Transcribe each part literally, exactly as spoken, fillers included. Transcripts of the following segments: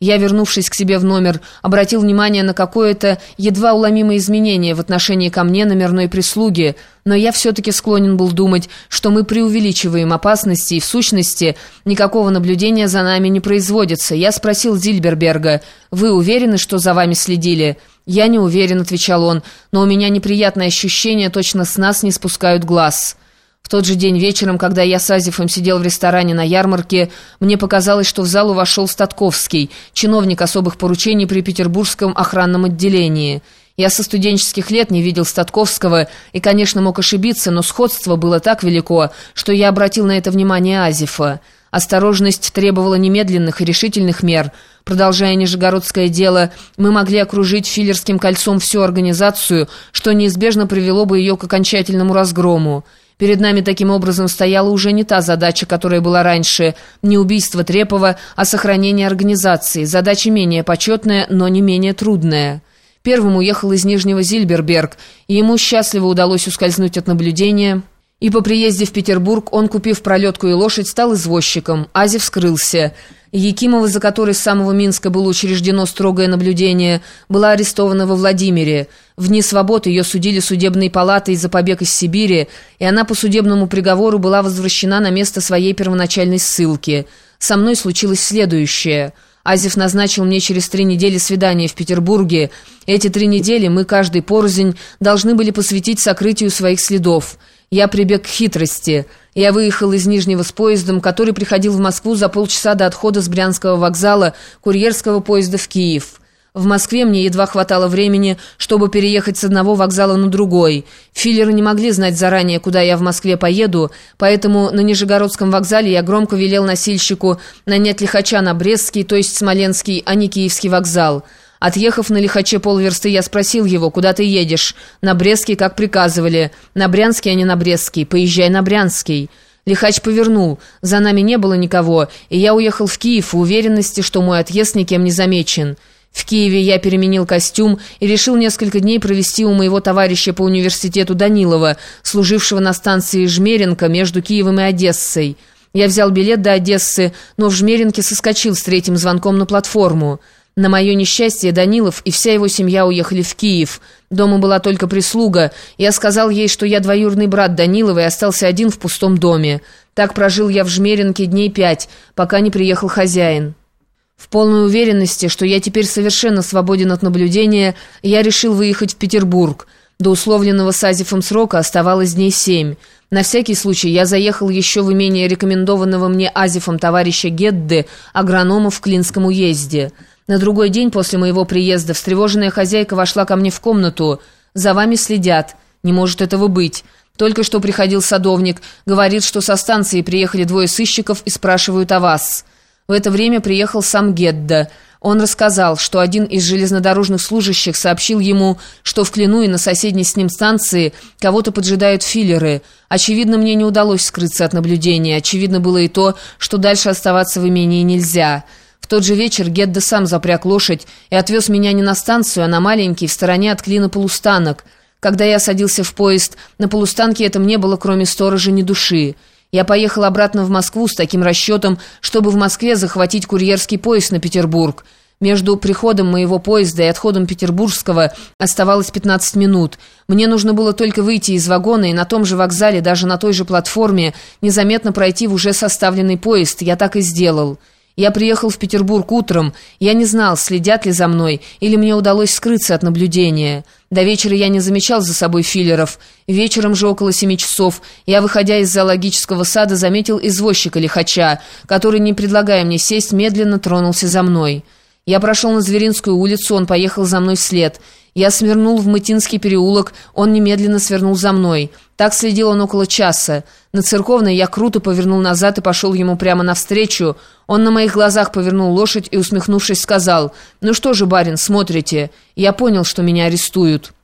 Я, вернувшись к себе в номер, обратил внимание на какое-то едва уловимое изменение в отношении ко мне номерной прислуги, но я все-таки склонен был думать, что мы преувеличиваем опасности, и в сущности никакого наблюдения за нами не производится. Я спросил Зильберберга: «Вы уверены, что за вами следили?» «Я не уверен», — отвечал он, «но у меня неприятное ощущение, точно с нас не спускают глаз». В тот же день вечером, когда я с Азефом сидел в ресторане на ярмарке, мне показалось, что в залу вошел Статковский, чиновник особых поручений при Петербургском охранном отделении. Я со студенческих лет не видел Статковского и, конечно, мог ошибиться, но сходство было так велико, что я обратил на это внимание Азефа. Осторожность требовала немедленных и решительных мер. Продолжая нижегородское дело, мы могли окружить филлерским кольцом всю организацию, что неизбежно привело бы ее к окончательному разгрому. Перед нами таким образом стояла уже не та задача, которая была раньше, не убийство Трепова, а сохранение организации, задача менее почетная, но не менее трудная. Первым уехал из Нижнего Зильберберг, и ему счастливо удалось ускользнуть от наблюдения, и по приезде в Петербург он, купив пролетку и лошадь, стал извозчиком. Азев скрылся. Якимова, за которой с самого Минска было учреждено строгое наблюдение, была арестована во Владимире. В дни свобод ее судили судебной палатой за побег из Сибири, и она по судебному приговору была возвращена на место своей первоначальной ссылки. Со мной случилось следующее. Азев назначил мне через три недели свидание в Петербурге. Эти три недели мы, каждый порознь, должны были посвятить сокрытию своих следов. Я прибег к хитрости. Я выехал из Нижнего с поездом, который приходил в Москву за полчаса до отхода с Брянского вокзала курьерского поезда в Киев. В Москве мне едва хватало времени, чтобы переехать с одного вокзала на другой. Филлеры не могли знать заранее, куда я в Москве поеду, поэтому на Нижегородском вокзале я громко велел носильщику нанять лихача на Брестский, то есть Смоленский, а не Киевский вокзал. Отъехав на лихаче полверсты, я спросил его: «Куда ты едешь?» «На Брестский, как приказывали». «На Брянский, а не на Брестский. Поезжай на Брянский». Лихач повернул. За нами не было никого, и я уехал в Киев в уверенности, что мой отъезд никем не замечен. В Киеве я переменил костюм и решил несколько дней провести у моего товарища по университету Данилова, служившего на станции Жмеринка между Киевом и Одессой. Я взял билет до Одессы, но в Жмеринке соскочил с третьим звонком на платформу. На мое несчастье Данилов и вся его семья уехали в Киев. Дома была только прислуга. Я сказал ей, что я двоюродный брат Данилова, и остался один в пустом доме. Так прожил я в Жмеринке дней пять, пока не приехал хозяин. В полной уверенности, что я теперь совершенно свободен от наблюдения, я решил выехать в Петербург. До условленного с Азефом срока оставалось дней семь. На всякий случай я заехал еще в имение рекомендованного мне Азефом товарища Гедде, агронома в Клинском уезде. На другой день после моего приезда встревоженная хозяйка вошла ко мне в комнату. «За вами следят. Не может этого быть. Только что приходил садовник. Говорит, что со станции приехали двое сыщиков и спрашивают о вас». В это время приехал сам Гедда. Он рассказал, что один из железнодорожных служащих сообщил ему, что в Клину и на соседней с ним станции кого-то поджидают филлеры. Очевидно, мне не удалось скрыться от наблюдения. Очевидно было и то, что дальше оставаться в имении нельзя. В тот же вечер Гедда сам запряг лошадь и отвез меня не на станцию, а на маленький, в стороне от Клина полустанок. Когда я садился в поезд, на полустанке этом не было, кроме сторожа, ни души. Я поехал обратно в Москву с таким расчетом, чтобы в Москве захватить курьерский поезд на Петербург. Между приходом моего поезда и отходом петербургского оставалось пятнадцать минут. Мне нужно было только выйти из вагона и на том же вокзале, даже на той же платформе, незаметно пройти в уже составленный поезд. Я так и сделал. Я приехал в Петербург утром. Я не знал, следят ли за мной, или мне удалось скрыться от наблюдения. До вечера я не замечал за собой филлеров. Вечером же около семи часов я, выходя из зоологического сада, заметил извозчика-лихача, который, не предлагая мне сесть, медленно тронулся за мной. Я прошел на Зверинскую улицу, он поехал за мной вслед. Я свернул в Мытинский переулок, он немедленно свернул за мной. Так следил он около часа. На Церковной я круто повернул назад и пошел ему прямо навстречу. Он на моих глазах повернул лошадь и, усмехнувшись, сказал: «Ну что же, барин, смотрите?» Я понял, что меня арестуют.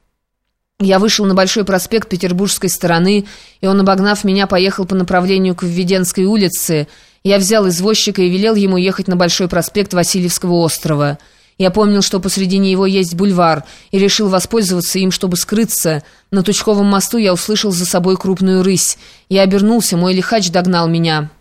Я вышел на Большой проспект петербургской стороны, и он, обогнав меня, поехал по направлению к Введенской улице. Я взял извозчика и велел ему ехать на Большой проспект Васильевского острова. Я помнил, что посредине его есть бульвар, и решил воспользоваться им, чтобы скрыться. На Тучковом мосту я услышал за собой крупную рысь. Я обернулся, мой лихач догнал меня.